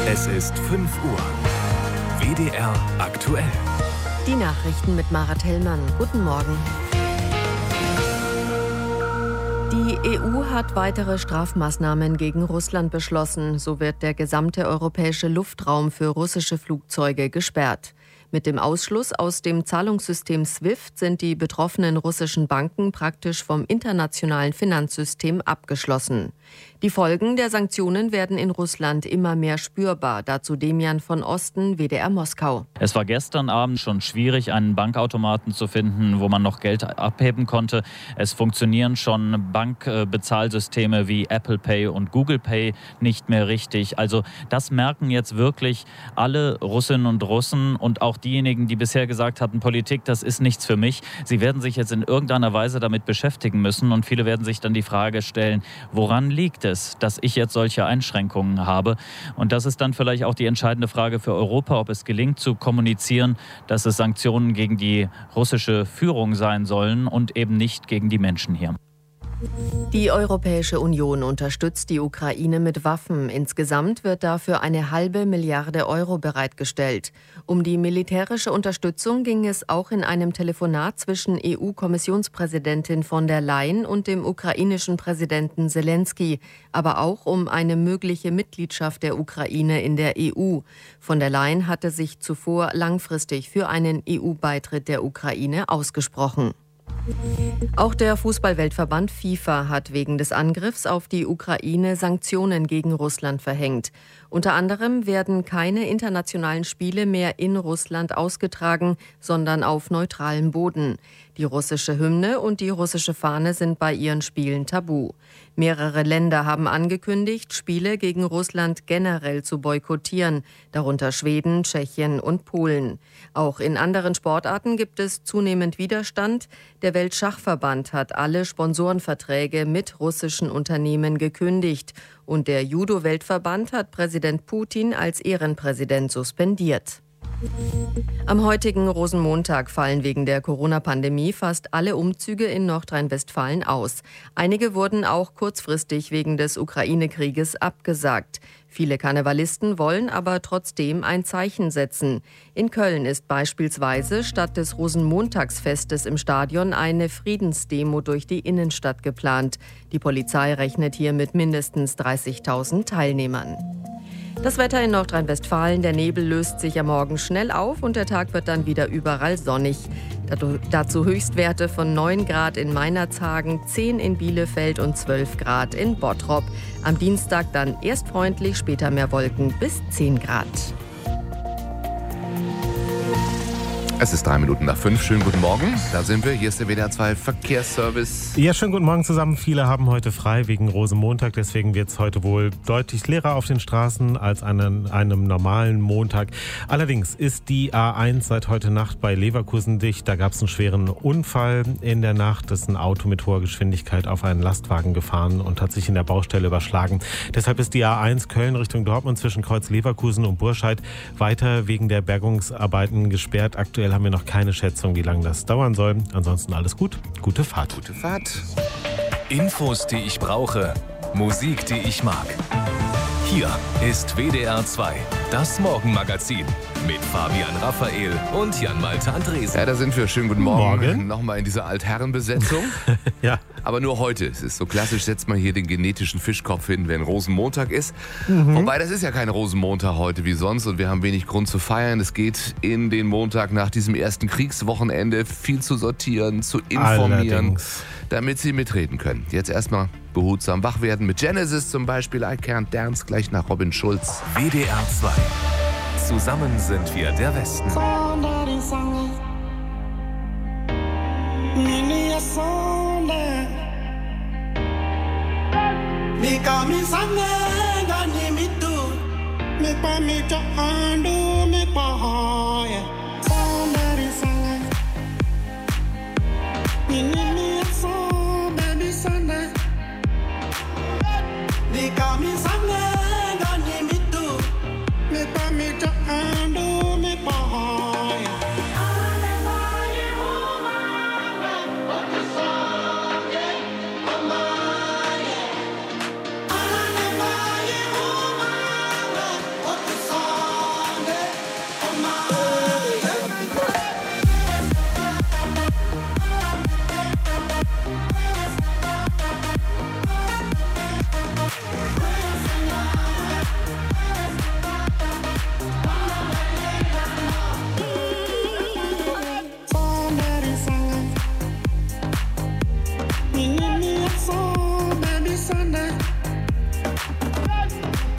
Es ist 5 Uhr. WDR aktuell. Die Nachrichten mit Mara Tellmann. Guten Morgen. Die EU hat weitere Strafmaßnahmen gegen Russland beschlossen. So wird der gesamte europäische Luftraum für russische Flugzeuge gesperrt. Mit dem Ausschluss aus dem Zahlungssystem SWIFT sind die betroffenen russischen Banken praktisch vom internationalen Finanzsystem abgeschlossen. Die Folgen der Sanktionen werden in Russland immer mehr spürbar. Dazu Demian von Osten, WDR Moskau. Es war gestern Abend schon schwierig, einen Bankautomaten zu finden, wo man noch Geld abheben konnte. Es funktionieren schon Bankbezahlsysteme wie Apple Pay und Google Pay nicht mehr richtig. Also das merken jetzt wirklich alle Russinnen und Russen und auch diejenigen, die bisher gesagt hatten, Politik, das ist nichts für mich. Sie werden sich jetzt in irgendeiner Weise damit beschäftigen müssen und viele werden sich dann die Frage stellen, woran liegt es, dass ich jetzt solche Einschränkungen habe? Und das ist dann vielleicht auch die entscheidende Frage für Europa, ob es gelingt zu kommunizieren, dass es Sanktionen gegen die russische Führung sein sollen und eben nicht gegen die Menschen hier. Die Europäische Union unterstützt die Ukraine mit Waffen. Insgesamt wird dafür 1,5 Milliarde Euro bereitgestellt. Um die militärische Unterstützung ging es auch in einem Telefonat zwischen EU-Kommissionspräsidentin von der Leyen und dem ukrainischen Präsidenten Selenskyj, aber auch um eine mögliche Mitgliedschaft der Ukraine in der EU. Von der Leyen hatte sich zuvor langfristig für einen EU-Beitritt der Ukraine ausgesprochen. Auch der Fußballweltverband FIFA hat wegen des Angriffs auf die Ukraine Sanktionen gegen Russland verhängt. Unter anderem werden keine internationalen Spiele mehr in Russland ausgetragen, sondern auf neutralem Boden. Die russische Hymne und die russische Fahne sind bei ihren Spielen tabu. Mehrere Länder haben angekündigt, Spiele gegen Russland generell zu boykottieren, darunter Schweden, Tschechien und Polen. Auch in anderen Sportarten gibt es zunehmend Widerstand. Der Weltschachverband hat alle Sponsorenverträge mit russischen Unternehmen gekündigt. Und der Judo-Weltverband hat Präsident Putin als Ehrenpräsident suspendiert. Am heutigen Rosenmontag fallen wegen der Corona-Pandemie fast alle Umzüge in Nordrhein-Westfalen aus. Einige wurden auch kurzfristig wegen des Ukraine-Krieges abgesagt. Viele Karnevalisten wollen aber trotzdem ein Zeichen setzen. In Köln ist beispielsweise statt des Rosenmontagsfestes im Stadion eine Friedensdemo durch die Innenstadt geplant. Die Polizei rechnet hier mit mindestens 30.000 Teilnehmern. Das Wetter in Nordrhein-Westfalen, der Nebel löst sich am Morgen schnell auf und der Tag wird dann wieder überall sonnig. Dazu Höchstwerte von 9 Grad in Meinerzhagen, 10 in Bielefeld und 12 Grad in Bottrop. Am Dienstag dann erst freundlich, später mehr Wolken bis 10 Grad. Es ist 5:03. Schönen guten Morgen. Da sind wir. Hier ist der WDR 2 Verkehrsservice. Ja, schönen guten Morgen zusammen. Viele haben heute frei wegen Rosenmontag. Deswegen wird es heute wohl deutlich leerer auf den Straßen als an einem normalen Montag. Allerdings ist die A1 seit heute Nacht bei Leverkusen dicht. Da gab es einen schweren Unfall in der Nacht. Das ist ein Auto mit hoher Geschwindigkeit auf einen Lastwagen gefahren und hat sich in der Baustelle überschlagen. Deshalb ist die A1 Köln Richtung Dortmund zwischen Kreuz Leverkusen und Burscheid weiter wegen der Bergungsarbeiten gesperrt. Aktuell haben wir noch keine Schätzung, wie lange das dauern soll. Ansonsten alles gut. Gute Fahrt. Gute Fahrt. Infos, die ich brauche. Musik, die ich mag. Hier ist WDR 2, das Morgenmagazin mit Fabian Raphael und Jan-Malte Andresen. Ja, da sind wir. Schönen guten Morgen. Morgen. Nochmal in dieser Altherrenbesetzung. Ja. Aber nur heute. Es ist so klassisch, setzt man hier den genetischen Fischkopf hin, wenn Rosenmontag ist. Wobei, das ist ja kein Rosenmontag heute wie sonst und wir haben wenig Grund zu feiern. Es geht in den Montag nach diesem ersten Kriegswochenende viel zu sortieren, zu informieren, Allerdings. damit Sie mitreden können. Jetzt erstmal behutsam wach werden mit Genesis zum Beispiel, I Can't Dance, gleich nach Robin Schulz. WDR 2. Zusammen sind wir der Westen.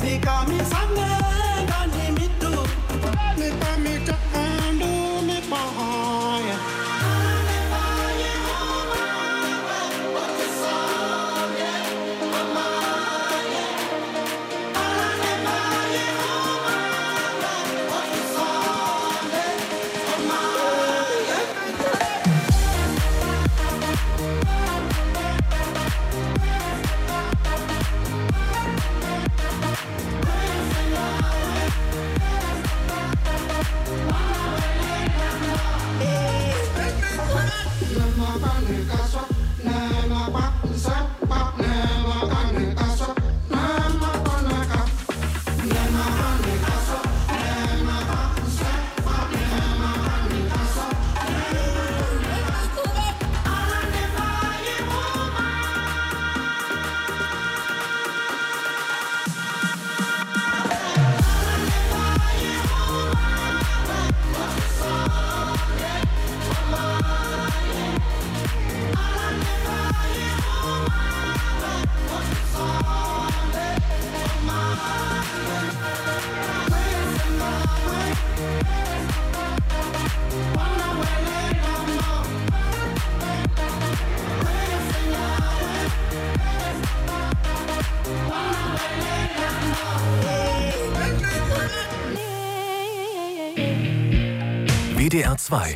WDR 2.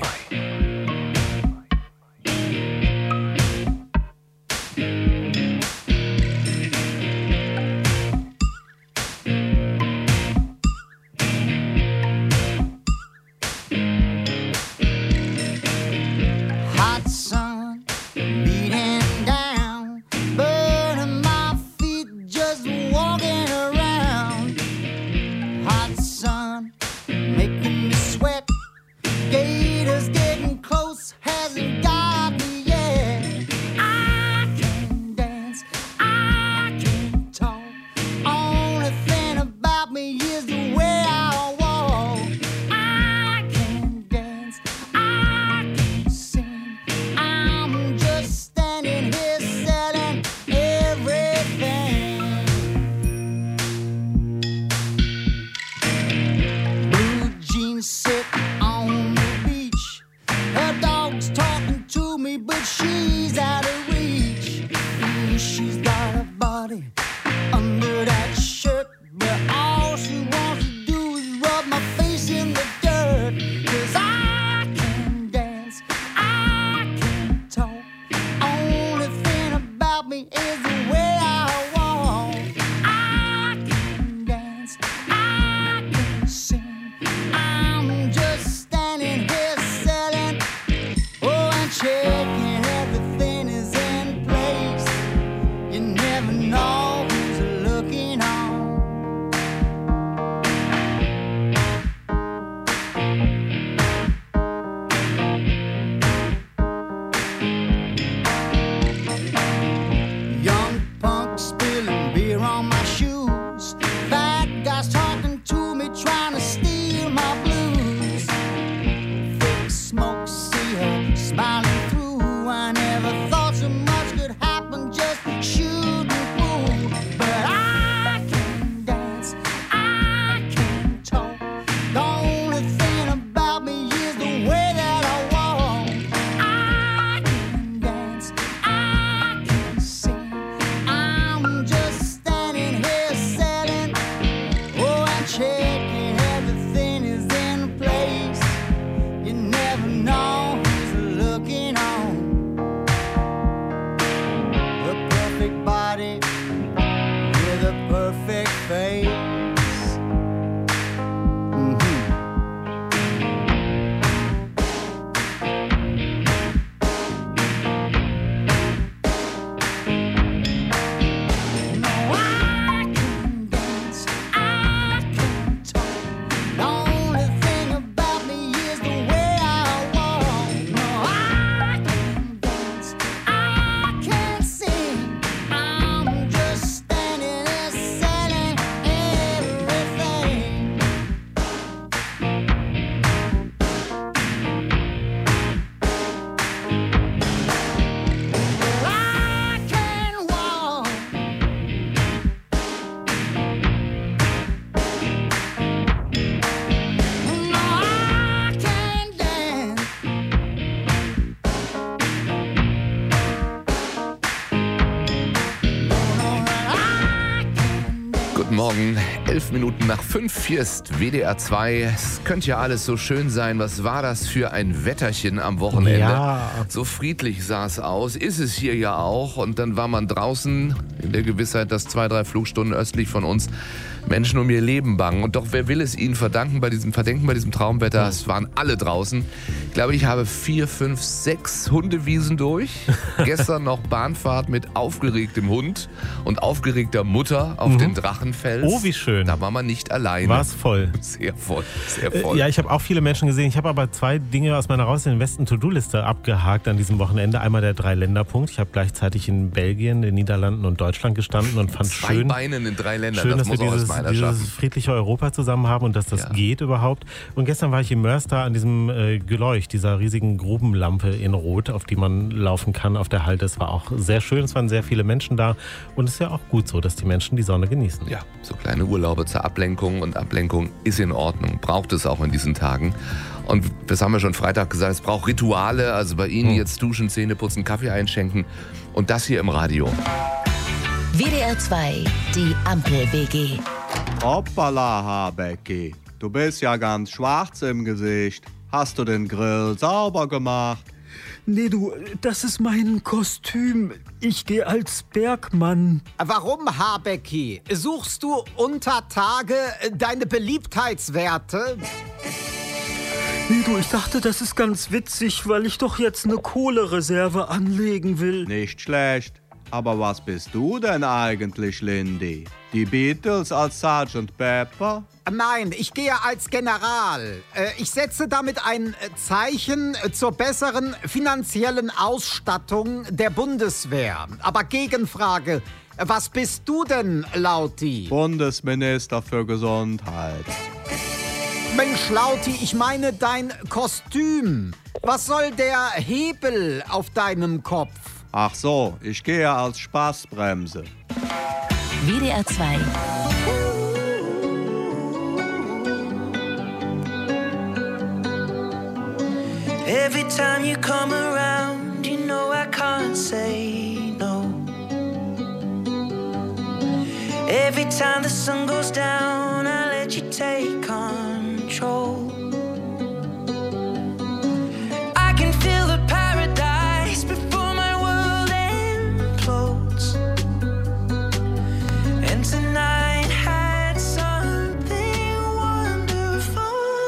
Guten Morgen, 11 Minuten nach 5, hier ist WDR 2. Es könnte ja alles so schön sein. Was war das für ein Wetterchen am Wochenende? Ja. So friedlich sah es aus, ist es hier ja auch. Und dann war man draußen in der Gewissheit, dass 2-3 Flugstunden östlich von uns Menschen um ihr Leben bangen. Und doch, wer will es ihnen verdenken bei diesem Traumwetter? Es waren alle draußen. Ich glaube, ich habe 4, 5, 6 Hundewiesen durch. Gestern noch Bahnfahrt mit aufgeregtem Hund und aufgeregter Mutter auf den Drachenfels. Oh, wie schön. Da war man nicht alleine. War es voll. Sehr voll, sehr voll. Ja, ich habe auch viele Menschen gesehen. Ich habe aber 2 Dinge aus meiner Raus in den Westen To-Do-Liste abgehakt an diesem Wochenende. Einmal der 3-Länder-Punkt. Ich habe gleichzeitig in Belgien, den Niederlanden und Deutschland gestanden und fand 2 schön, Beinen in 3 Ländern, das dass muss wir auch erstmal einer dieses schaffen. friedliche Europa zusammen haben und dass das geht überhaupt. Und gestern war ich im Mörster an diesem Geleucht, dieser riesigen Grubenlampe in Rot, auf die man laufen kann auf der Halde. Es war auch sehr schön, es waren sehr viele Menschen da und es ist ja auch gut so, dass die Menschen die Sonne genießen. Ja, so kleine Urlaube zur Ablenkung und Ablenkung ist in Ordnung, braucht es auch in diesen Tagen. Und das haben wir schon Freitag gesagt, es braucht Rituale, also bei Ihnen jetzt duschen, Zähne putzen, Kaffee einschenken und das hier im Radio. WDR 2, die Ampel-WG. Hoppala, Habecki. Du bist ja ganz schwarz im Gesicht. Hast du den Grill sauber gemacht? Nee, du, das ist mein Kostüm. Ich gehe als Bergmann. Warum, Habecki? Suchst du unter Tage deine Beliebtheitswerte? Nee, du, ich dachte, das ist ganz witzig, weil ich doch jetzt eine Kohlereserve anlegen will. Nicht schlecht. Aber was bist du denn eigentlich, Lindy? Die Beatles als Sgt. Pepper? Nein, ich gehe als General. Ich setze damit ein Zeichen zur besseren finanziellen Ausstattung der Bundeswehr. Aber Gegenfrage, was bist du denn, Lauti? Bundesminister für Gesundheit. Mensch, Lauti, ich meine dein Kostüm. Was soll der Hebel auf deinem Kopf? Ach so, ich gehe als Spaßbremse. WDR 2. Every time you come around, you know I can't say no. Every time the sun goes down, I let you take control. I can feel the paradise before my world implodes. And tonight had something wonderful.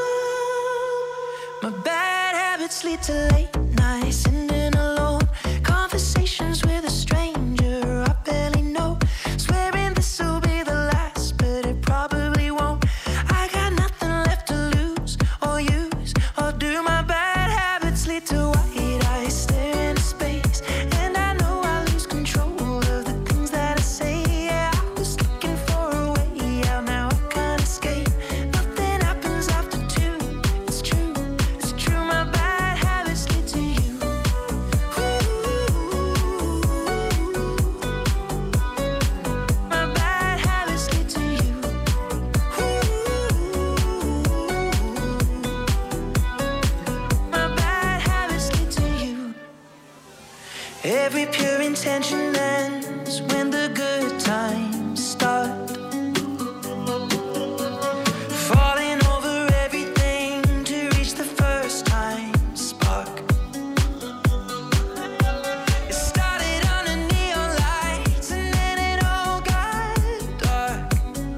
My bad habits lead to late nights, sitting alone. Conversations with a stranger I barely know. Swearing this will be the last, but it probably won't. I got nothing left to lose or use or do. My bad habits lead to white eyes staring into space, and I know I lose control of the things that I say. Yeah, I was looking for a way out, now I can't escape. Nothing happens after 2. It's true, it's true. My bad habits lead to you. My bad habits lead to you. My bad habits lead to you. Every pure intention ends when the good times start. Falling over everything to reach the first time spark. It started under neon lights and then it all got dark.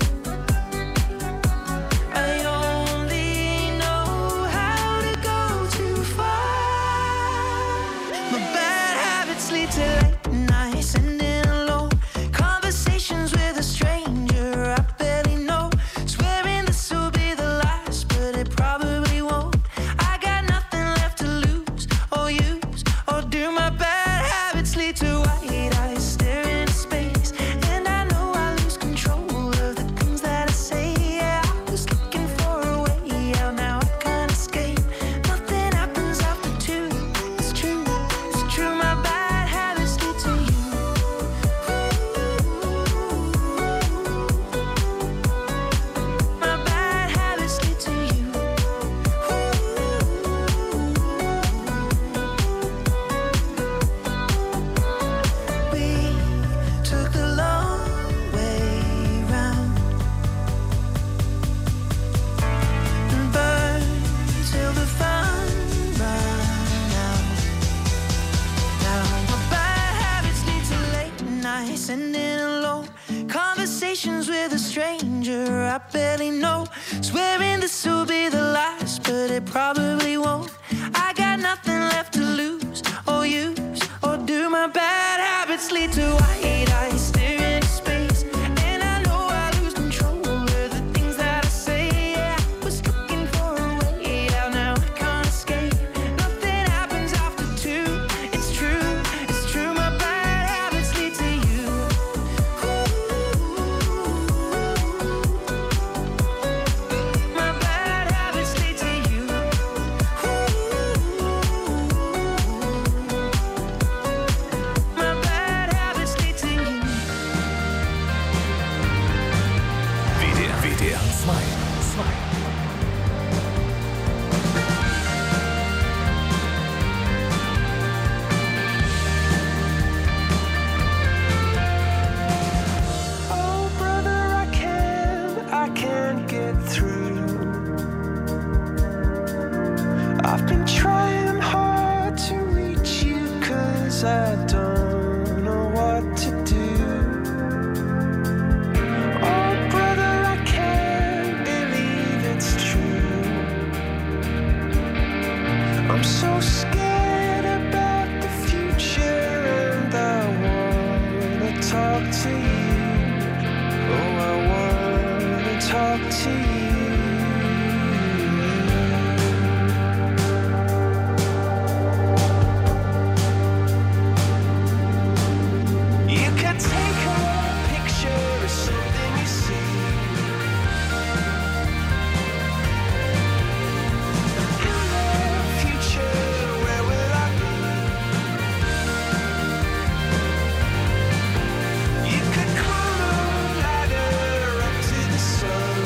I only know how to go too far. My bad habits lead to late nights and stranger I barely know. Swearing this will be the last, but it probably won't. I got nothing left to lose or use, or do my bad habits lead to white eyes staring into space? And I know I lose control of the things that I say. Yeah, I was looking for a way out, now I can't escape. Nothing happens after two. It's true, my bad habits lead to you. My bad habits lead to you. My bad habits lead to you. WDR 2. Oh, brother, I can't get through. I've been trying hard to reach you, 'cause I don't know what to do. Oh, brother, I can't believe it's true. I'm so scared about the future, and I wanna talk to you. Oh, I wanna talk to you. You could take a picture of something you see. In the future, where will I be? You could climb a ladder up to the sun,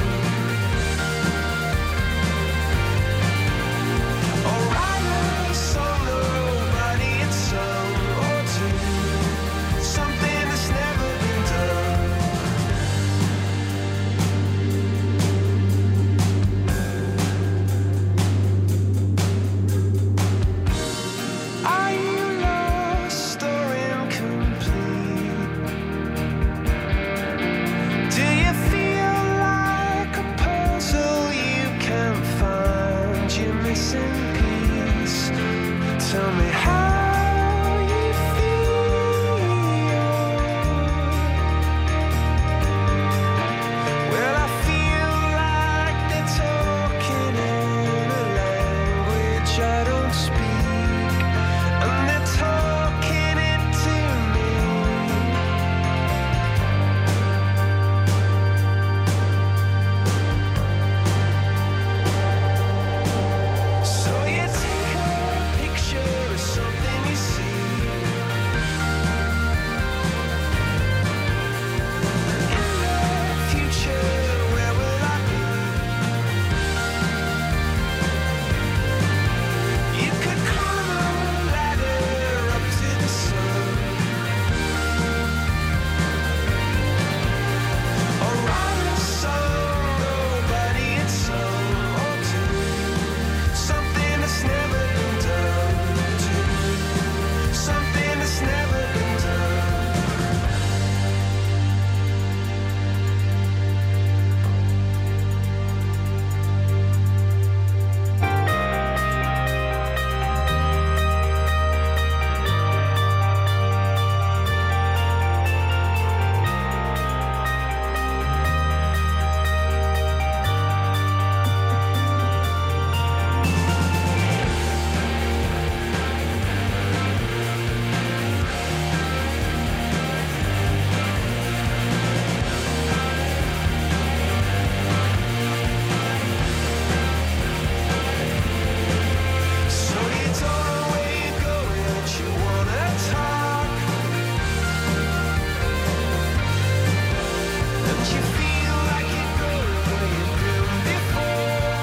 or write a song nobody had sung, or do something that's never been done. Are you lost or incomplete? Do you feel like a puzzle you can't find your missing piece? Tell me how you feel. Well, I feel like they're talking in a language I don't speak, and they're talking it to me. So you take a picture of something you see. In the future, where will I be? You could climb a ladder up to the sun, or write a song nobody had sung, or do something that's never been done. Do something that's never been done. So you don't know where you're going, but you wanna talk, and you feel like you're going where you've been before.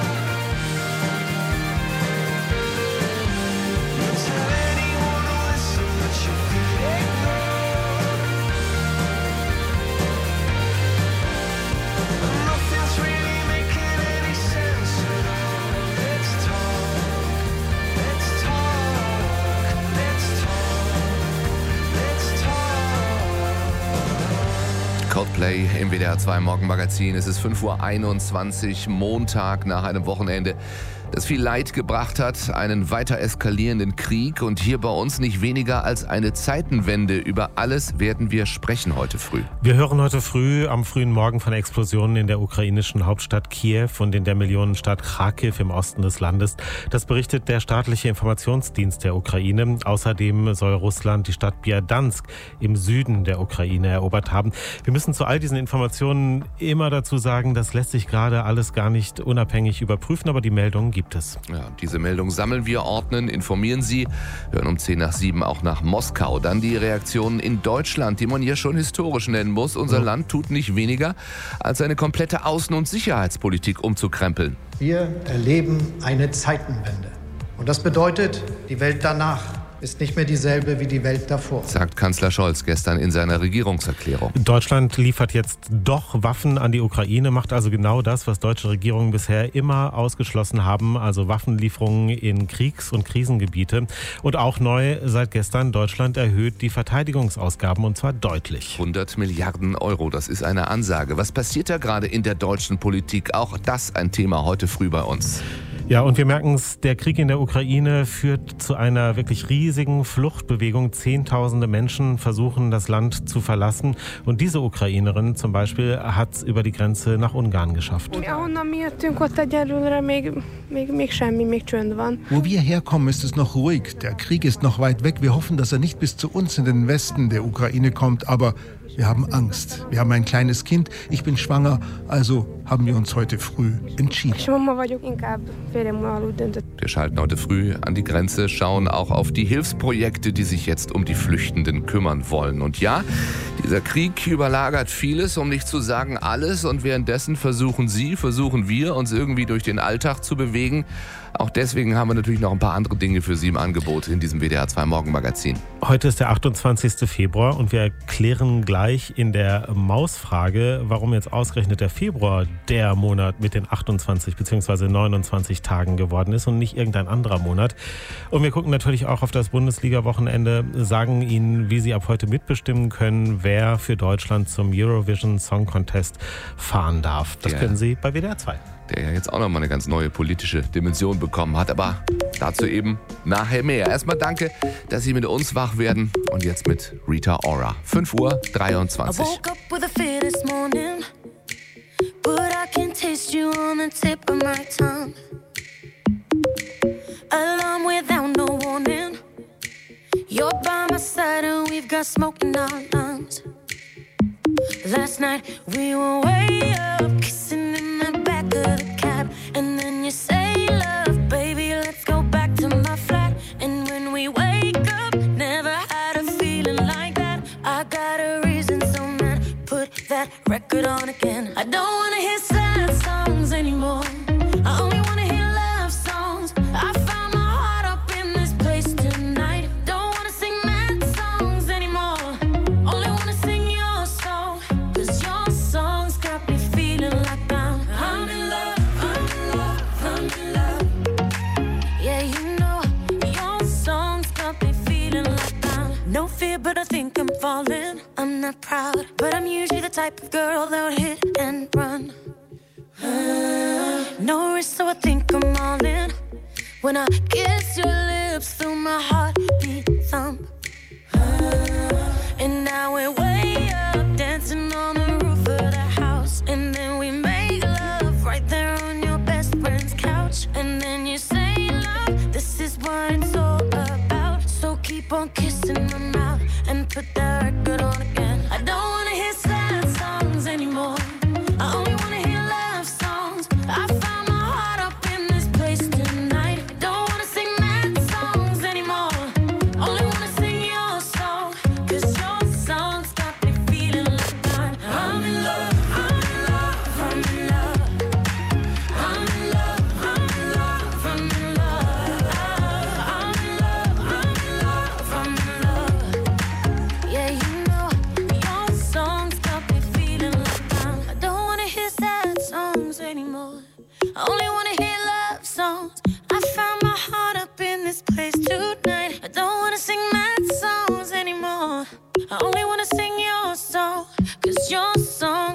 You tell anyone to listen, but you feel ignored, and nothing's really making any sense at all. Let's talk, let's talk, let's talk, let's talk. Coldplay Play im WDR 2 Morgenmagazin. Es ist 5:21 Uhr, Montag nach einem Wochenende, das viel Leid gebracht hat, einen weiter eskalierenden Krieg und hier bei uns nicht weniger als eine Zeitenwende. Über alles werden wir sprechen heute früh. Wir hören heute früh am frühen Morgen von Explosionen in der ukrainischen Hauptstadt Kiew und in der Millionenstadt Kharkiv im Osten des Landes. Das berichtet der staatliche Informationsdienst der Ukraine. Außerdem soll Russland die Stadt Berdjansk im Süden der Ukraine erobert haben. Wir müssen zu all diesen Informationen immer dazu sagen, das lässt sich gerade alles gar nicht unabhängig überprüfen, aber die Meldungen gibt es. Ja, diese Meldung sammeln wir, ordnen, informieren Sie, hören um 6:10 auch nach Moskau. Dann die Reaktionen in Deutschland, die man hier schon historisch nennen muss. Unser Land tut nicht weniger, als eine komplette Außen- und Sicherheitspolitik umzukrempeln. Wir erleben eine Zeitenwende. Und das bedeutet, die Welt danach ist nicht mehr dieselbe wie die Welt davor, sagt Kanzler Scholz gestern in seiner Regierungserklärung. Deutschland liefert jetzt doch Waffen an die Ukraine, macht also genau das, was deutsche Regierungen bisher immer ausgeschlossen haben, also Waffenlieferungen in Kriegs- und Krisengebiete. Und auch neu seit gestern, Deutschland erhöht die Verteidigungsausgaben und zwar deutlich. 100 Milliarden Euro, das ist eine Ansage. Was passiert da gerade in der deutschen Politik? Auch das ein Thema heute früh bei uns. Ja, und wir merken es, der Krieg in der Ukraine führt zu einer wirklich riesigen Fluchtbewegung. Zehntausende Menschen versuchen, das Land zu verlassen. Und diese Ukrainerin zum Beispiel hat es über die Grenze nach Ungarn geschafft. Wo wir herkommen, ist es noch ruhig. Der Krieg ist noch weit weg. Wir hoffen, dass er nicht bis zu uns in den Westen der Ukraine kommt. Aber wir haben Angst. Wir haben ein kleines Kind. Ich bin schwanger. Also haben wir uns heute früh entschieden. Wir schalten heute früh an die Grenze, schauen auch auf die Hilfsprojekte, die sich jetzt um die Flüchtenden kümmern wollen. Und ja, dieser Krieg überlagert vieles, um nicht zu sagen alles. Und währenddessen versuchen wir, uns irgendwie durch den Alltag zu bewegen. Auch deswegen haben wir natürlich noch ein paar andere Dinge für Sie im Angebot in diesem WDR 2 Morgenmagazin. Heute ist der 28. Februar und wir erklären gleich in der Mausfrage, warum jetzt ausgerechnet der Februar der Monat mit den 28 bzw. 29 Tagen geworden ist und nicht irgendein anderer Monat. Und wir gucken natürlich auch auf das Bundesliga-Wochenende, sagen Ihnen, wie Sie ab heute mitbestimmen können, wer für Deutschland zum Eurovision Song Contest fahren darf. Das können Sie bei WDR 2. Der ja jetzt auch nochmal eine ganz neue politische Dimension bekommen hat. Aber dazu eben nachher mehr. Erstmal danke, dass Sie mit uns wach werden. Und jetzt mit Rita Ora. 5:23 Uhr. I woke up with a fear this morning, but I can taste you on the tip of my tongue. Alarm without no warning. You're by my side and we've got smoke in our lungs. Last night we were way up, kissing in the back of the cab. And then you say, love, baby, let's go back to my flat. And when we wake up, never had a feeling like that. I got a reason, so man, put that record on again. I don't wanna hear sad songs anymore. I only wanna hear love songs. I found my heart up in this place tonight. Don't wanna sing mad songs anymore. Only wanna sing your song. 'Cause your songs got me feeling like I'm in love, I'm in love, I'm in love. Yeah, you know, your songs got me feeling like no fear, but I think I'm falling. I'm not proud, but I'm usually the type of girl that would hit and run. No risk, so I think I'm all in. When I kiss your lips, feel my heartbeat thump. And now we're way up, dancing on the roof of the house. And then we make love right there on your best friend's couch. And then you say, love, this is what it's all about. So keep on kissing my mouth and put that record on again. I don't wanna hear sad songs anymore. I only wanna hear love songs. I found my heart up in this place tonight. Don't wanna sing mad songs anymore. Only wanna sing your song. 'Cause your songs got me feeling like I'm in love, I'm in love, I'm in love. I'm in love, I'm in love, I'm in love. I'm in love, I'm in love, I'm in love. Yeah, you know, your songs got me feeling like I don't wanna hear sad songs anymore. I only wanna hear love songs. I found my heart up in this place tonight. I don't wanna sing mad songs anymore. I only wanna sing your song. 'Cause your song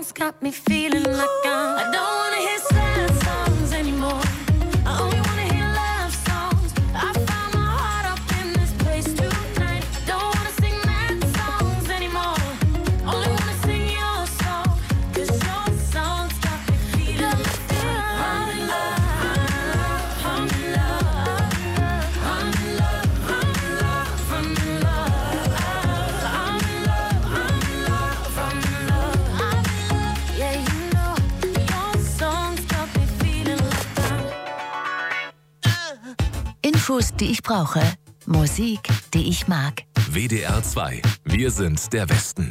Infos, die ich brauche. Musik, die ich mag. WDR 2. Wir sind der Westen.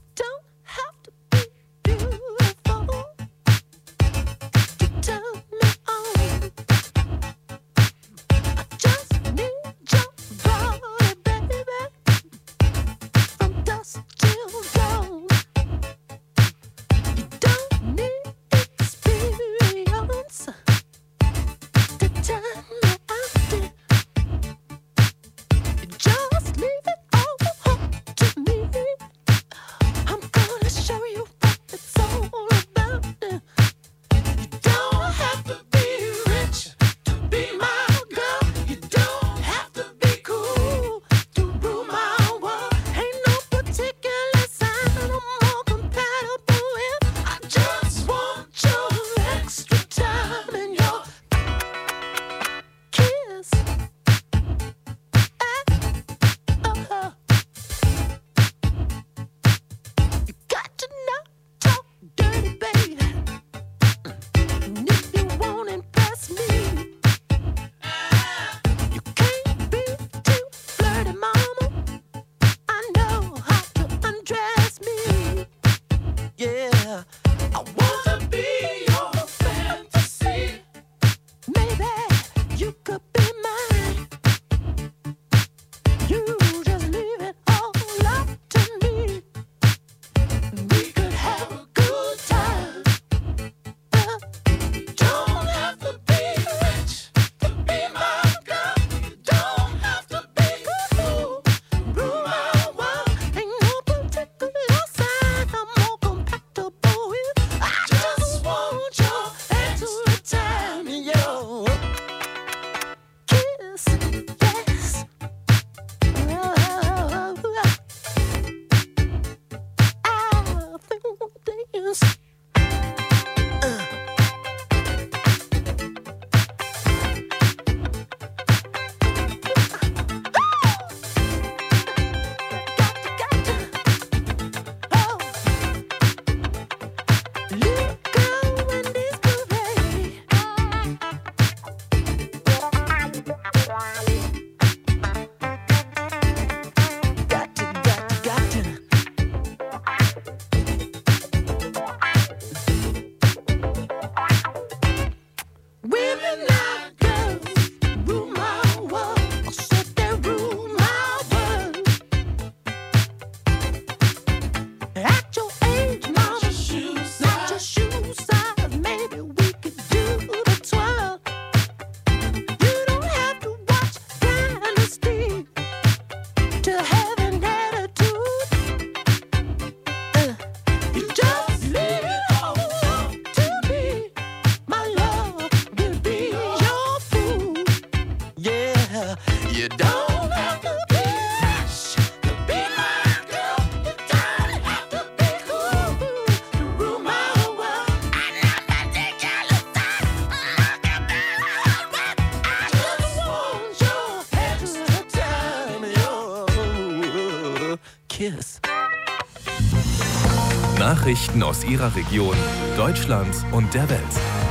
Nachrichten aus Ihrer Region, Deutschland und der Welt.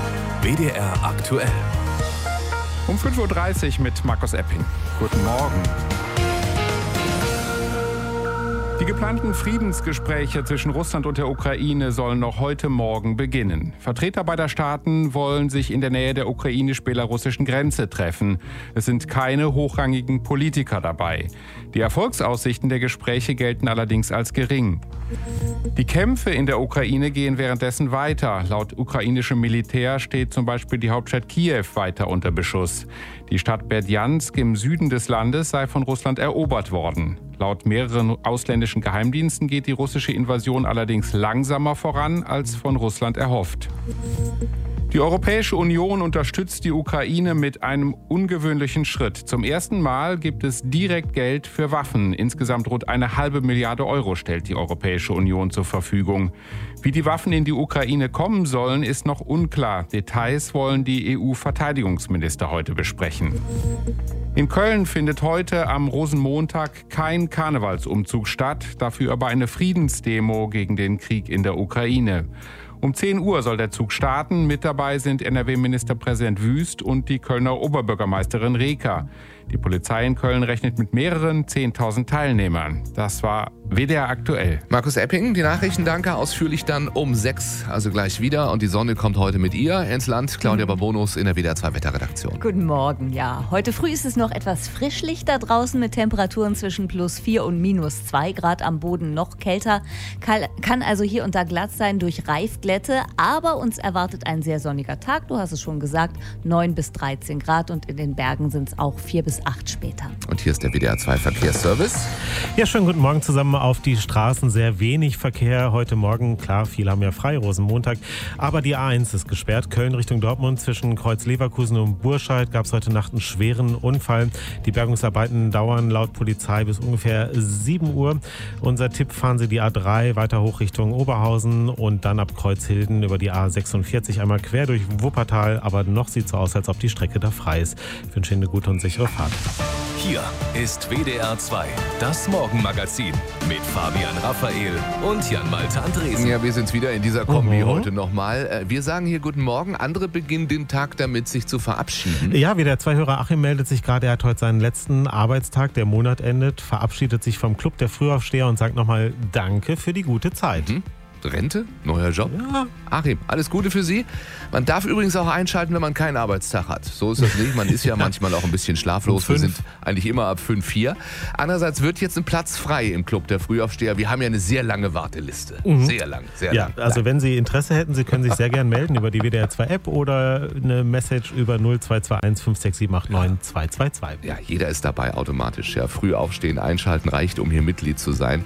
WDR aktuell. Um 5:30 Uhr mit Markus Epping. Guten Morgen. Die geplanten Friedensgespräche zwischen Russland und der Ukraine sollen noch heute Morgen beginnen. Vertreter beider Staaten wollen sich in der Nähe der ukrainisch-belarussischen Grenze treffen. Es sind keine hochrangigen Politiker dabei. Die Erfolgsaussichten der Gespräche gelten allerdings als gering. Die Kämpfe in der Ukraine gehen währenddessen weiter. Laut ukrainischem Militär steht zum Beispiel die Hauptstadt Kiew weiter unter Beschuss. Die Stadt Berdjansk im Süden des Landes sei von Russland erobert worden. Laut mehreren ausländischen Geheimdiensten geht die russische Invasion allerdings langsamer voran als von Russland erhofft. Die Europäische Union unterstützt die Ukraine mit einem ungewöhnlichen Schritt. Zum ersten Mal gibt es direkt Geld für Waffen. Insgesamt rund 1,5 Milliarde Euro stellt die Europäische Union zur Verfügung. Wie die Waffen in die Ukraine kommen sollen, ist noch unklar. Details wollen die EU-Verteidigungsminister heute besprechen. In Köln findet heute am Rosenmontag kein Karnevalsumzug statt, dafür aber eine Friedensdemo gegen den Krieg in der Ukraine. Um 10 Uhr soll der Zug starten. Mit dabei sind NRW-Ministerpräsident Wüst und die Kölner Oberbürgermeisterin Reker. Die Polizei in Köln rechnet mit mehreren 10.000 Teilnehmern. Das war WDR aktuell. Markus Epping, die Nachrichten, danke. Ausführlich dann um 6, also gleich wieder. Und die Sonne kommt heute mit ihr ins Land. Claudia Babonus in der WDR 2 Wetterredaktion. Guten Morgen, ja. Heute früh ist es noch etwas frischlich da draußen mit Temperaturen zwischen +4 und -2 Grad, am Boden noch kälter. Kann also hier und da glatt sein durch Reifglätte, aber uns erwartet ein sehr sonniger Tag. Du hast es schon gesagt, 9 bis 13 Grad und in den Bergen sind es auch 4 bis 8 später. Und hier ist der WDR 2 Verkehrsservice. Ja, schönen guten Morgen zusammen auf die Straßen. Sehr wenig Verkehr heute Morgen. Klar, viele haben ja frei, Rosenmontag. Aber die A1 ist gesperrt. Köln Richtung Dortmund zwischen Kreuz Leverkusen und Burscheid gab es heute Nacht einen schweren Unfall. Die Bergungsarbeiten dauern laut Polizei bis ungefähr 7 Uhr. Unser Tipp: fahren Sie die A3 weiter hoch Richtung Oberhausen und dann ab Kreuzhilden über die A46 einmal quer durch Wuppertal. Aber noch sieht es so aus, als ob die Strecke da frei ist. Ich wünsche Ihnen eine gute und sichere Fahrt. Hier ist WDR 2, das Morgenmagazin mit Fabian Raphael und Jan-Malte Andresen. Ja, wir sind's wieder in dieser Kombi heute nochmal. Wir sagen hier guten Morgen, andere beginnen den Tag damit, sich zu verabschieden. Ja, wie der Zwei-Hörer Achim meldet sich gerade, er hat heute seinen letzten Arbeitstag, der Monat endet, verabschiedet sich vom Club der Frühaufsteher und sagt nochmal Danke für die gute Zeit. Rente, neuer Job. Ja. Achim, alles Gute für Sie. Man darf übrigens auch einschalten, wenn man keinen Arbeitstag hat. So ist das nicht. Man ist ja manchmal auch ein bisschen schlaflos. Wir sind eigentlich immer ab 5, 4. Andererseits wird jetzt ein Platz frei im Club der Frühaufsteher. Wir haben ja eine sehr lange Warteliste. Sehr lang, sehr lang. Also wenn Sie Interesse hätten, Sie können sich sehr gerne melden über die WDR 2 App oder eine Message über 0221 56789 222. Ja, jeder ist dabei automatisch. Ja, früh aufstehen, einschalten reicht, um hier Mitglied zu sein.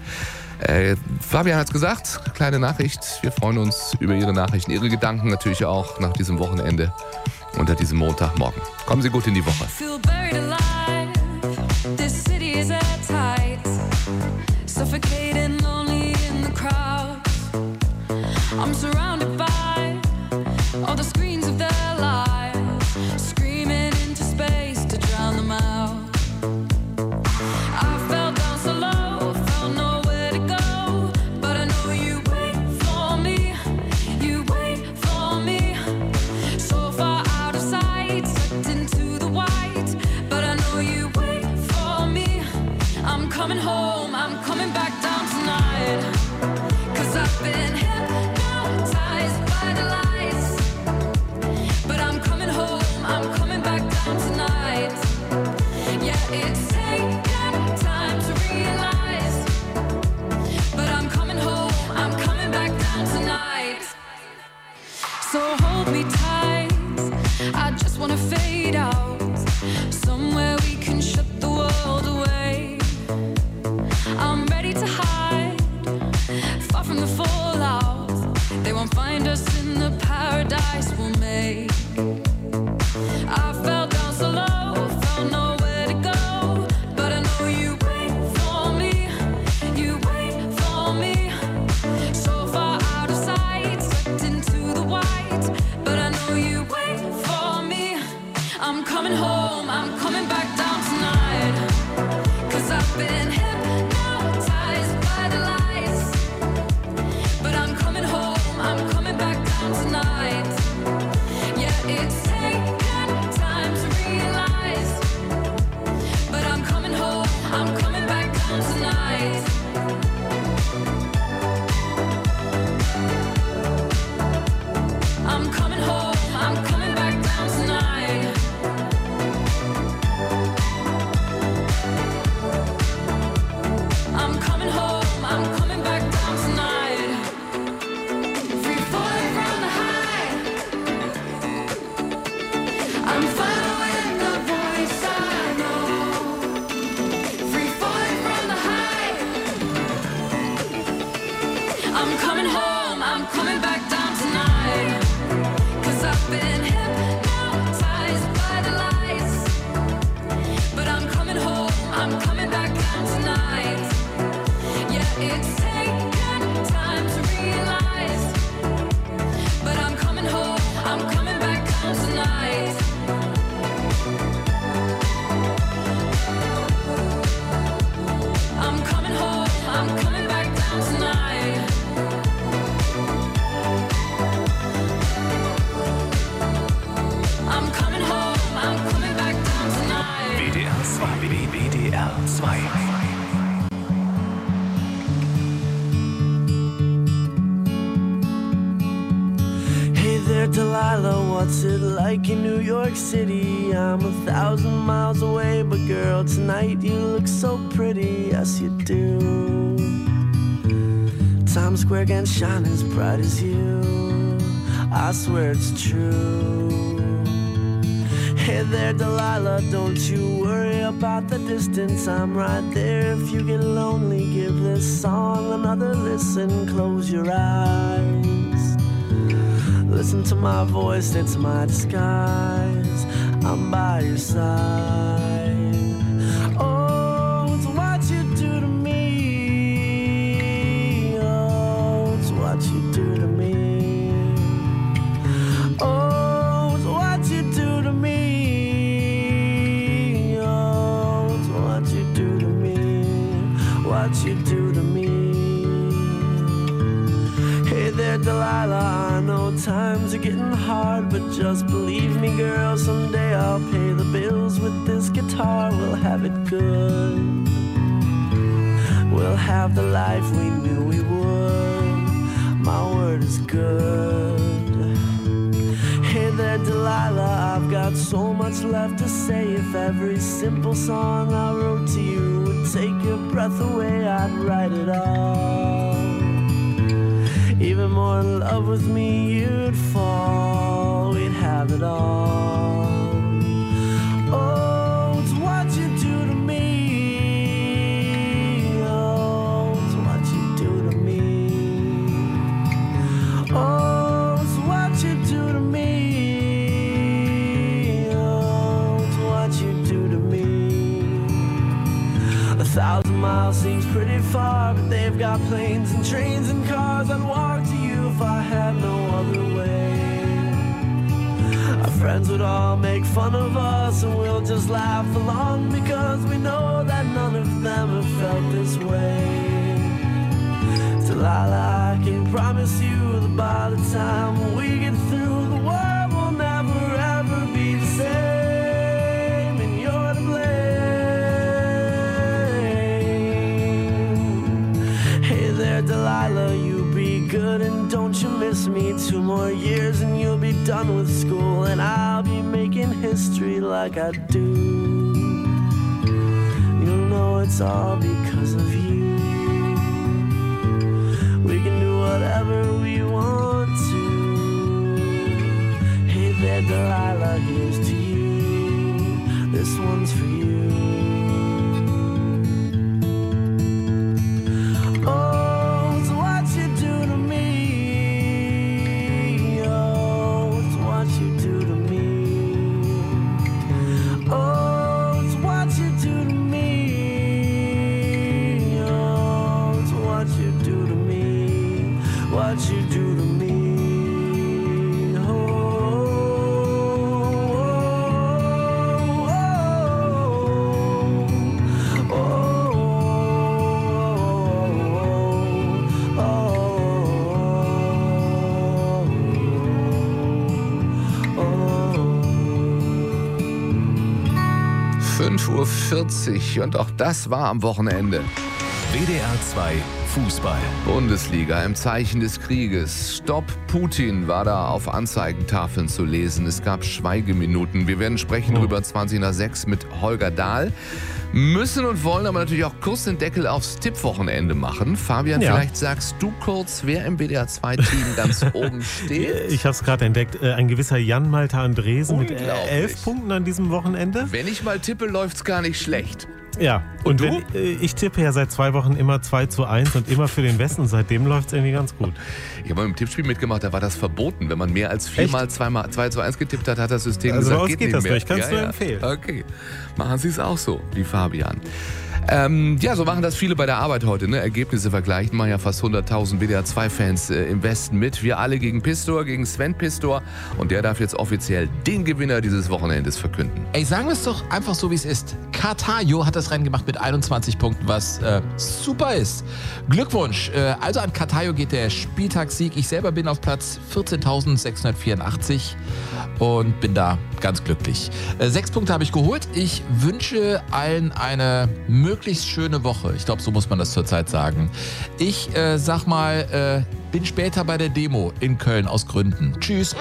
Fabian hat es gesagt, kleine Nachricht. Wir freuen uns über Ihre Nachrichten, Ihre Gedanken natürlich auch nach diesem Wochenende, unter diesem Montagmorgen. Kommen Sie gut in die Woche. Coming home, I'm coming back down tonight. 'Cause I've been hypnotized by the lights. But I'm coming home, I'm coming back down tonight. Yeah, it's taken time to realize. But I'm coming home, I'm coming back down tonight. So hold me tight, I just wanna fade out. Somewhere we can shut the world away. I'm ready to hide, far from the fallout. They won't find us in the paradise we'll make. I fell down so low, found nowhere to go. But I know you wait for me, you wait for me. So far out of sight, sucked into the white. But I know you wait for me. I'm coming home, I'm coming back down tonight. 'Cause I've been hypnotized by the lights. But I'm coming home, I'm coming back down tonight. Yeah, it's taken time to realize. But I'm coming home, I'm coming back down tonight. I'm coming home, I'm coming back down tonight. Delilah, what's it like in New York City? I'm 1,000 miles away, but girl, tonight you look so pretty, yes you do. Times Square can't shine as bright as you, I swear it's true. Hey there, Delilah, don't you worry about the distance. I'm right there if you get lonely. Give this song another listen. Close your eyes. Listen to my voice, it's my disguise. I'm by your side. Oh, it's what you do to me. Oh, it's what you do to me. Oh, it's what you do to me. What you do to me. Hey there, Delilah, I know times are getting hard, but just believe me, girl, someday I'll pay the bills with this guitar. We'll have it good. We'll have the life we knew we would. My word is good. Hey there, Delilah, I've got so much left to say. If every simple song I wrote to you would take your breath away, I'd write it all. Even more in love with me, you'd fall. We'd have it all. Oh, it's what you do to me. Oh, it's what you do to me. Oh, it's what you do to me. Oh, it's what you do to me. 1,000 miles seems pretty far, but they've got planes and trains and cars. I'd walk to you if I had no other way. Our friends would all make fun of us, and we'll just laugh along because we know that none of them have felt this way. Delilah, I can promise you that by the time we get through, the world will never ever be the same, and you're to blame. Hey there, Delilah, you be good and don't you miss me. 2 more years and you'll be done with school, and I'll be making history like I do. You'll know it's all because of you. We can do whatever we want to. Hey there, Delilah, here's to you. This one's for you. Oh, it's what you do to me. Oh, it's what you do to me. Oh, it's what you do to me. Oh, it's what you do to me. What you do to me. Uhr 40 und auch das war am Wochenende. WDR 2 Fußball. Bundesliga im Zeichen des Krieges. Stopp Putin war da auf Anzeigentafeln zu lesen. Es gab Schweigeminuten. Wir werden sprechen drüber 20:06 mit Holger Dahl. Müssen und wollen aber natürlich auch kurz den Deckel aufs Tippwochenende machen. Fabian, vielleicht sagst du kurz, wer im WDR 2-Team ganz oben steht. Ich habe es gerade entdeckt. Ein gewisser Jan Malte Andresen mit 11 Punkten an diesem Wochenende. Wenn ich mal tippe, läuft's gar nicht schlecht. Ja, und du? Ich tippe ja seit 2 Wochen immer 2:1 und immer für den Westen. Seitdem läuft es irgendwie ganz gut. Ich habe mal im Tippspiel mitgemacht, da war das verboten. Wenn man mehr als 4-mal 2:1 getippt hat, hat das System also gesagt, bei uns geht geht nicht das mehr. nicht, kannst du empfehlen. Okay, machen Sie es auch so, wie Fabian. Ja, so machen das viele bei der Arbeit heute, ne? Ergebnisse vergleichen, machen ja fast 100.000 WDR 2-Fans im Westen mit. Wir alle gegen Pistor, gegen Sven Pistor. Und der darf jetzt offiziell den Gewinner dieses Wochenendes verkünden. Ey, sagen wir es doch einfach so, wie es ist. Katajo hat das Rennen gemacht mit 21 Punkten, was super ist. Glückwunsch. Also an Katajo geht der Spieltagssieg. Ich selber bin auf Platz 14.684 und bin da ganz glücklich. 6 Punkte habe ich geholt. Ich wünsche allen eine möglichst schöne Woche. Ich glaube, so muss man das zurzeit sagen. Ich sag mal, bin später bei der Demo in Köln aus Gründen. Tschüss.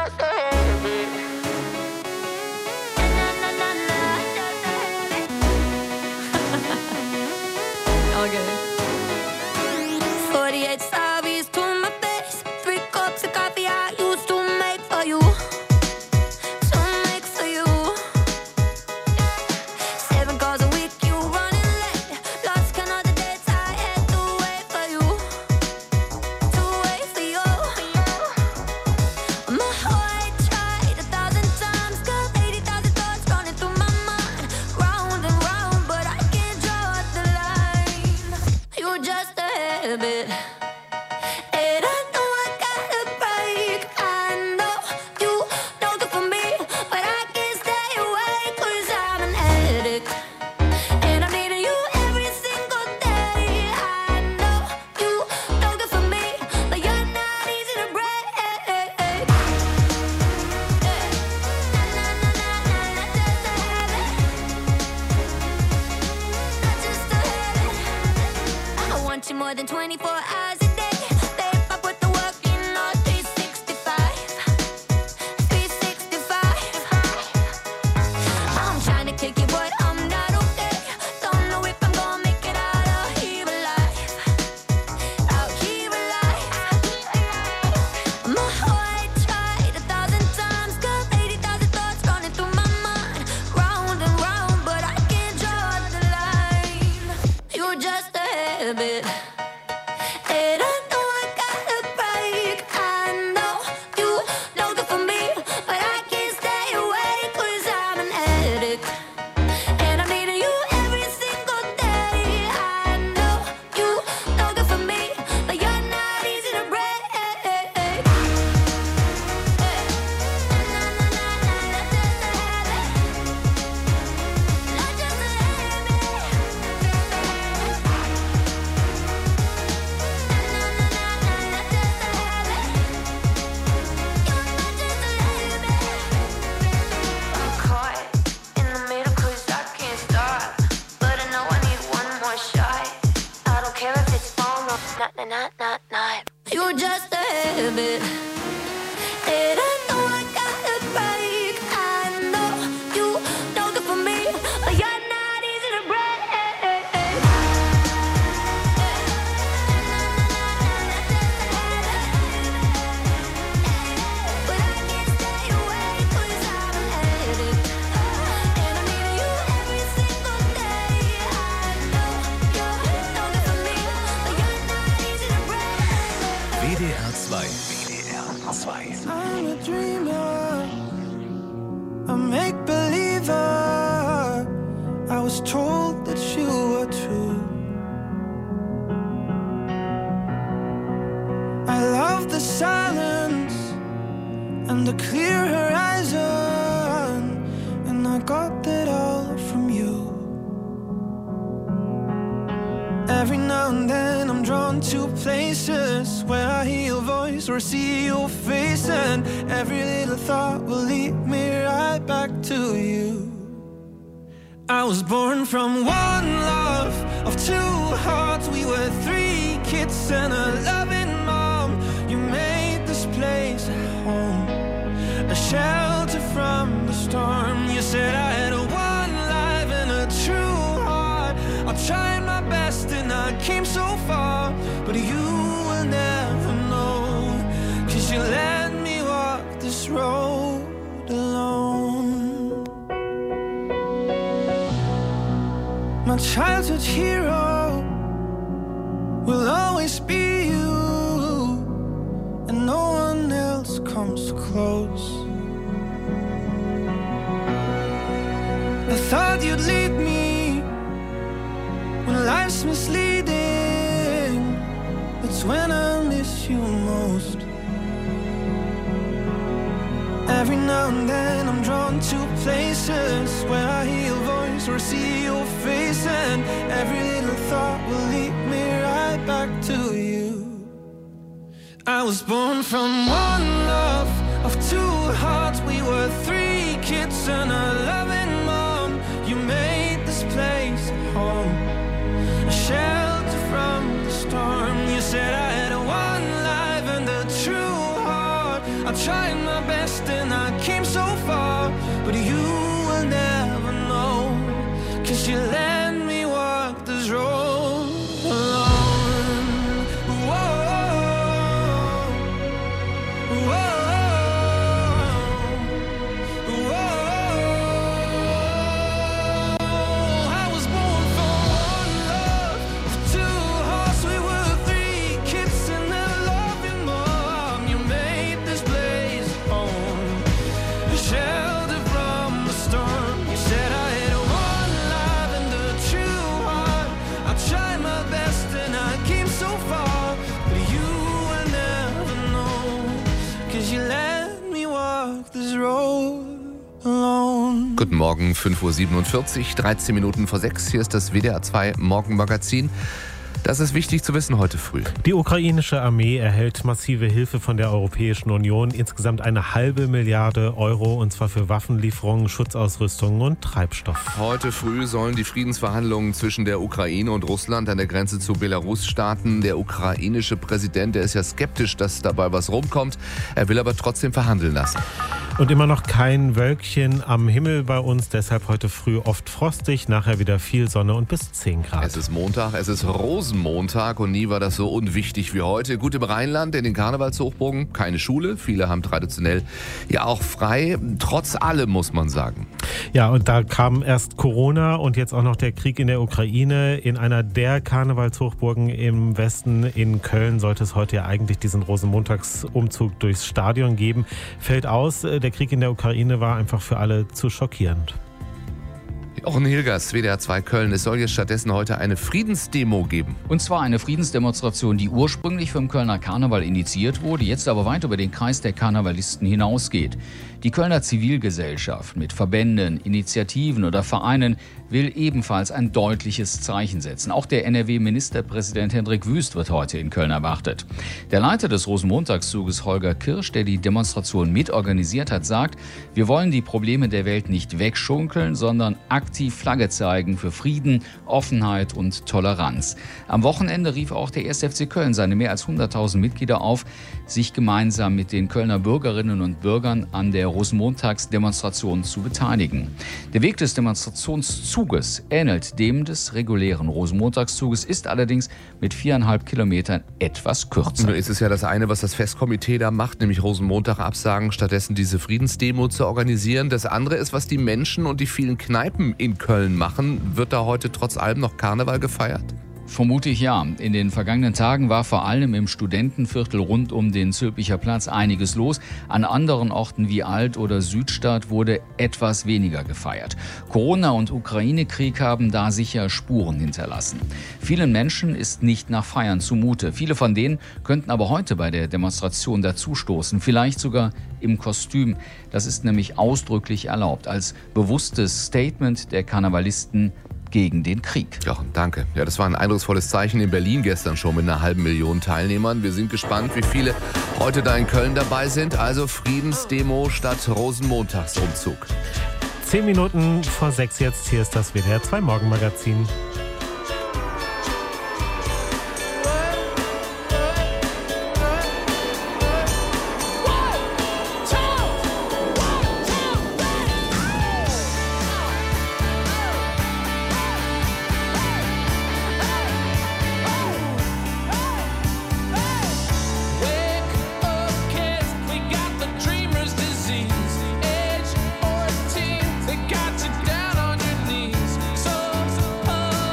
More than 24 hours a day. Babe, I put the work in on 365. 365. I'm trying to kick it, but I'm not okay. Don't know if I'm gonna make it out here alive. Out here alive. My heart tried 1,000 times. Got 80,000 thoughts running through my mind. Round and round, but I can't draw the line. You're just a habit. You're just a habit. And I know I gotta break. I know you don't good for me, but you're not easy to break. But I can't stay away 'cause I'm an addict. And I'm needing you every single day. I know you don't good for me, but you're not easy to break. WDR 2. WDR 2. I'm a dreamer, a make-believer. I was told that you were true. I love the silence and the clear horizon, and I got that all from you. Every now and then I'm drawn to places where I hear your voice or see your face, and every little thought will lead me right back to you. I was born from one love of two hearts. We were 3 kids and a loving mom. You made this place a home, a shelter from the storm. You said I had one life and a true heart. I tried my best and I came so far, but you will never know, 'cause you let me walk this road alone. My childhood hero will always be you, and no one else comes close. I thought you'd lead me when life's misleading. That's when I miss you most. Every now and then I'm drawn to places where I hear your voice or see your face, and every little thought will lead me right back to you. I was born from one love of two hearts. We were 3 kids and a loving mom. You made this place home, came so far, but you will never know, 'cause you let me walk this road alone. Whoa, whoa. Guten Morgen, 5:47 Uhr, 13 Minuten vor 6. Hier ist das WDR 2 Morgenmagazin. Das ist wichtig zu wissen heute früh. Die ukrainische Armee erhält massive Hilfe von der Europäischen Union. Insgesamt 1,5 Milliarde Euro, und zwar für Waffenlieferungen, Schutzausrüstung und Treibstoff. Heute früh sollen die Friedensverhandlungen zwischen der Ukraine und Russland an der Grenze zu Belarus starten. Der ukrainische Präsident, der ist ja skeptisch, dass dabei was rumkommt. Er will aber trotzdem verhandeln lassen. Und immer noch kein Wölkchen am Himmel bei uns, deshalb heute früh oft frostig, nachher wieder viel Sonne und bis 10 Grad. Es ist Montag, es ist Rosenmontag und nie war das so unwichtig wie heute. Gut im Rheinland, in den Karnevalshochburgen, keine Schule. Viele haben traditionell ja auch frei, trotz allem muss man sagen. Ja, und da kam erst Corona und jetzt auch noch der Krieg in der Ukraine. In einer der Karnevalshochburgen im Westen, in Köln, sollte es heute ja eigentlich diesen Rosenmontagsumzug durchs Stadion geben. Fällt aus, der Krieg in der Ukraine war einfach für alle zu schockierend. Jochen Hilgers, WDR 2 Köln. Es soll jetzt stattdessen heute eine Friedensdemo geben. Und zwar eine Friedensdemonstration, die ursprünglich vom Kölner Karneval initiiert wurde, jetzt aber weit über den Kreis der Karnevalisten hinausgeht. Die Kölner Zivilgesellschaft mit Verbänden, Initiativen oder Vereinen will ebenfalls ein deutliches Zeichen setzen. Auch der NRW-Ministerpräsident Hendrik Wüst wird heute in Köln erwartet. Der Leiter des Rosenmontagszuges, Holger Kirsch, der die Demonstration mitorganisiert hat, sagt, wir wollen die Probleme der Welt nicht wegschunkeln, sondern aktiv Flagge zeigen für Frieden, Offenheit und Toleranz. Am Wochenende rief auch der 1. FC Köln seine mehr als 100.000 Mitglieder auf, sich gemeinsam mit den Kölner Bürgerinnen und Bürgern an der Rosenmontagsdemonstration zu beteiligen. Der Weg des Demonstrationszuges ähnelt dem des regulären Rosenmontagszuges, ist allerdings mit 4,5 Kilometern etwas kürzer. Nun ist es ja das eine, was das Festkomitee da macht, nämlich Rosenmontag absagen, stattdessen diese Friedensdemo zu organisieren. Das andere ist, was die Menschen und die vielen Kneipen in Köln machen. Wird da heute trotz allem noch Karneval gefeiert? Vermutlich ja. In den vergangenen Tagen war vor allem im Studentenviertel rund um den Zülpicher Platz einiges los. An anderen Orten wie Alt- oder Südstadt wurde etwas weniger gefeiert. Corona und Ukraine-Krieg haben da sicher Spuren hinterlassen. Vielen Menschen ist nicht nach Feiern zumute. Viele von denen könnten aber heute bei der Demonstration dazustoßen, vielleicht sogar im Kostüm. Das ist nämlich ausdrücklich erlaubt, als bewusstes Statement der Karnevalisten gegen den Krieg. Jochen, danke. Ja, das war ein eindrucksvolles Zeichen in Berlin gestern schon mit 500.000 Teilnehmern. Wir sind gespannt, wie viele heute da in Köln dabei sind. Also Friedensdemo statt Rosenmontagsumzug. 10 Minuten vor 6 jetzt. Hier ist das WDR 2 Morgenmagazin. Age 14, they got you down on your knees. So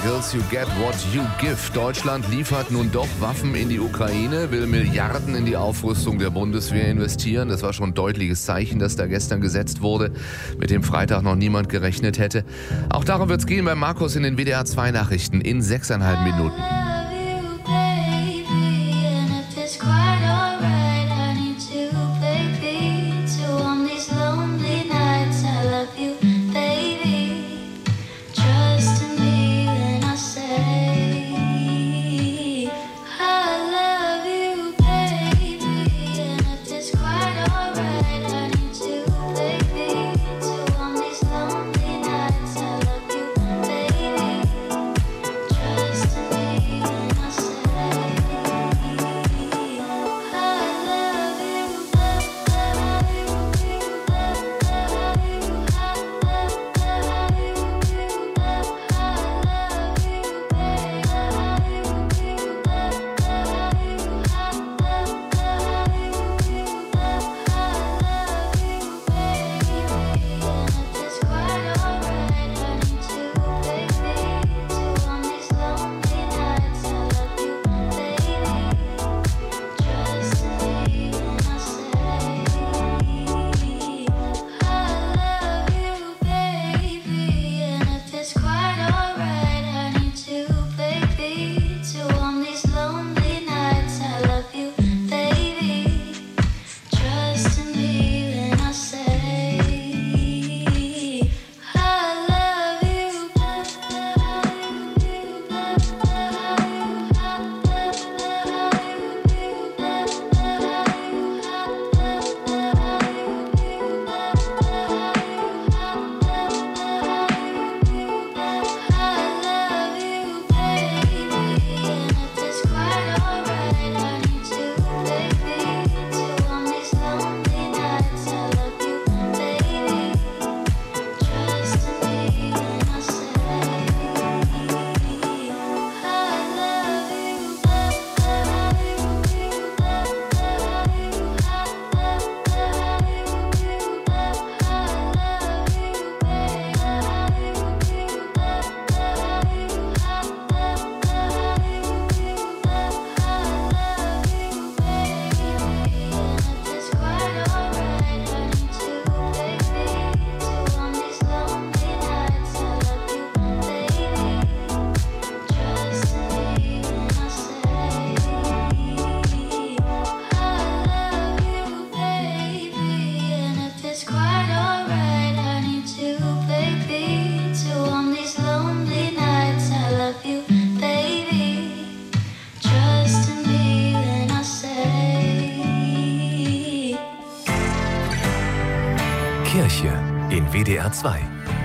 Girls, you get what you give. Deutschland liefert nun doch Waffen in die Ukraine, will Milliarden in die Aufrüstung der Bundeswehr investieren. Das war schon ein deutliches Zeichen, das da gestern gesetzt wurde, mit dem Freitag noch niemand gerechnet hätte. Auch darum wird es gehen bei Markus in den WDR 2 Nachrichten in 6,5 Minuten. Kirche in WDR 2.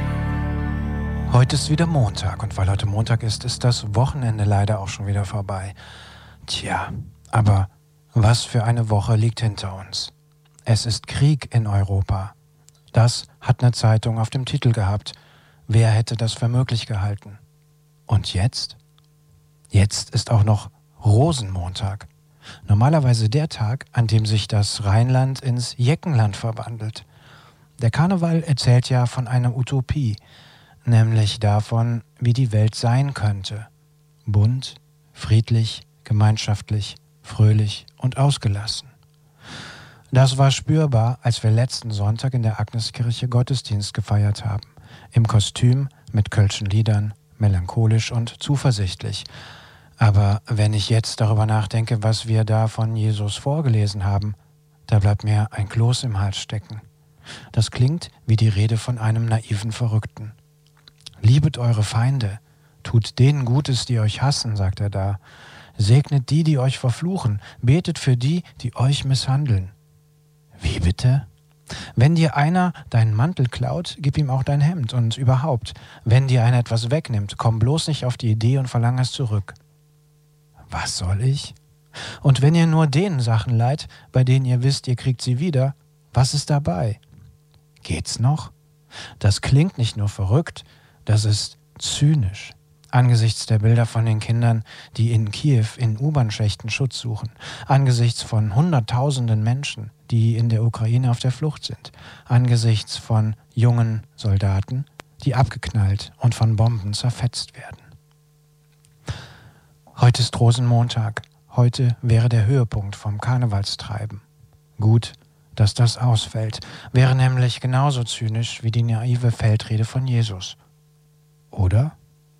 Heute ist wieder Montag und weil heute Montag ist, ist das Wochenende leider auch schon wieder vorbei. Tja, aber was für eine Woche liegt hinter uns. Es ist Krieg in Europa. Das hat eine Zeitung auf dem Titel gehabt. Wer hätte das für möglich gehalten? Und jetzt? Jetzt ist auch noch Rosenmontag. Normalerweise der Tag, an dem sich das Rheinland ins Jeckenland verwandelt. Der Karneval erzählt ja von einer Utopie, nämlich davon, wie die Welt sein könnte. Bunt, friedlich, gemeinschaftlich, fröhlich und ausgelassen. Das war spürbar, als wir letzten Sonntag in der Agneskirche Gottesdienst gefeiert haben. Im Kostüm, mit kölschen Liedern, melancholisch und zuversichtlich. Aber wenn ich jetzt darüber nachdenke, was wir da von Jesus vorgelesen haben, da bleibt mir ein Kloß im Hals stecken. Das klingt wie die Rede von einem naiven Verrückten. Liebet eure Feinde, tut denen Gutes, die euch hassen, sagt er da. Segnet die, die euch verfluchen, betet für die, die euch misshandeln. Wie bitte? Wenn dir einer deinen Mantel klaut, gib ihm auch dein Hemd und überhaupt, wenn dir einer etwas wegnimmt, komm bloß nicht auf die Idee und verlang es zurück. Was soll ich? Und wenn ihr nur denen Sachen leiht, bei denen ihr wisst, ihr kriegt sie wieder, was ist dabei? Geht's noch? Das klingt nicht nur verrückt, das ist zynisch. Angesichts der Bilder von den Kindern, die in Kiew in U-Bahn-Schächten Schutz suchen, angesichts von Hunderttausenden Menschen, die in der Ukraine auf der Flucht sind, angesichts von jungen Soldaten, die abgeknallt und von Bomben zerfetzt werden. Heute ist Rosenmontag. Heute wäre der Höhepunkt vom Karnevalstreiben. Gut, dass das ausfällt. Wäre nämlich genauso zynisch wie die naive Feldrede von Jesus. Oder?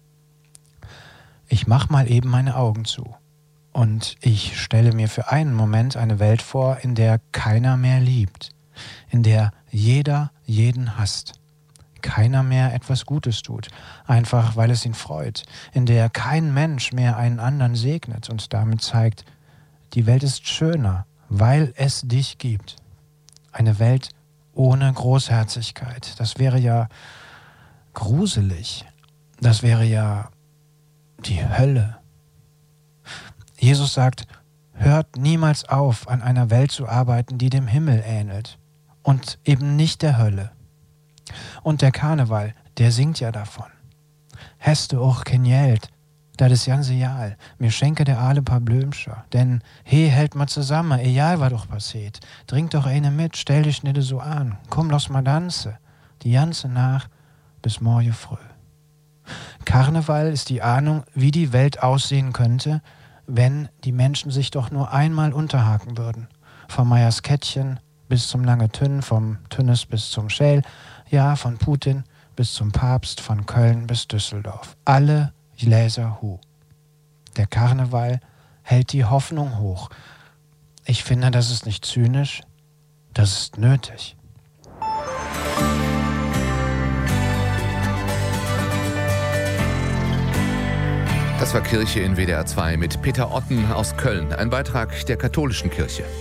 Ich mach mal eben meine Augen zu. Und ich stelle mir für einen Moment eine Welt vor, in der keiner mehr liebt. In der jeder jeden hasst. Keiner mehr etwas Gutes tut, einfach weil es ihn freut, in der kein Mensch mehr einen anderen segnet und damit zeigt, die Welt ist schöner, weil es dich gibt. Eine Welt ohne Großherzigkeit, das wäre ja gruselig, das wäre ja die Hölle. Jesus sagt, hört niemals auf, an einer Welt zu arbeiten, die dem Himmel ähnelt und eben nicht der Hölle. Und der Karneval, der singt ja davon. Heste och ken Geld, dat is ganze Jahr. Mir schenke der alle paar Blömscher. Denn he hält ma zusammen, egal was doch passiert. Trink doch eine mit, stell dich nicht so an. Komm, lass mal tanze. Die ganze Nacht bis morgen früh. Karneval ist die Ahnung, wie die Welt aussehen könnte, wenn die Menschen sich doch nur einmal unterhaken würden. Vom Meyers Kettchen bis zum Lange Tünn, vom Tünnes bis zum Schell, ja, von Putin bis zum Papst, von Köln bis Düsseldorf. Alle Gläser hu. Der Karneval hält die Hoffnung hoch. Ich finde, das ist nicht zynisch, das ist nötig. Das war Kirche in WDR 2 mit Peter Otten aus Köln, ein Beitrag der katholischen Kirche.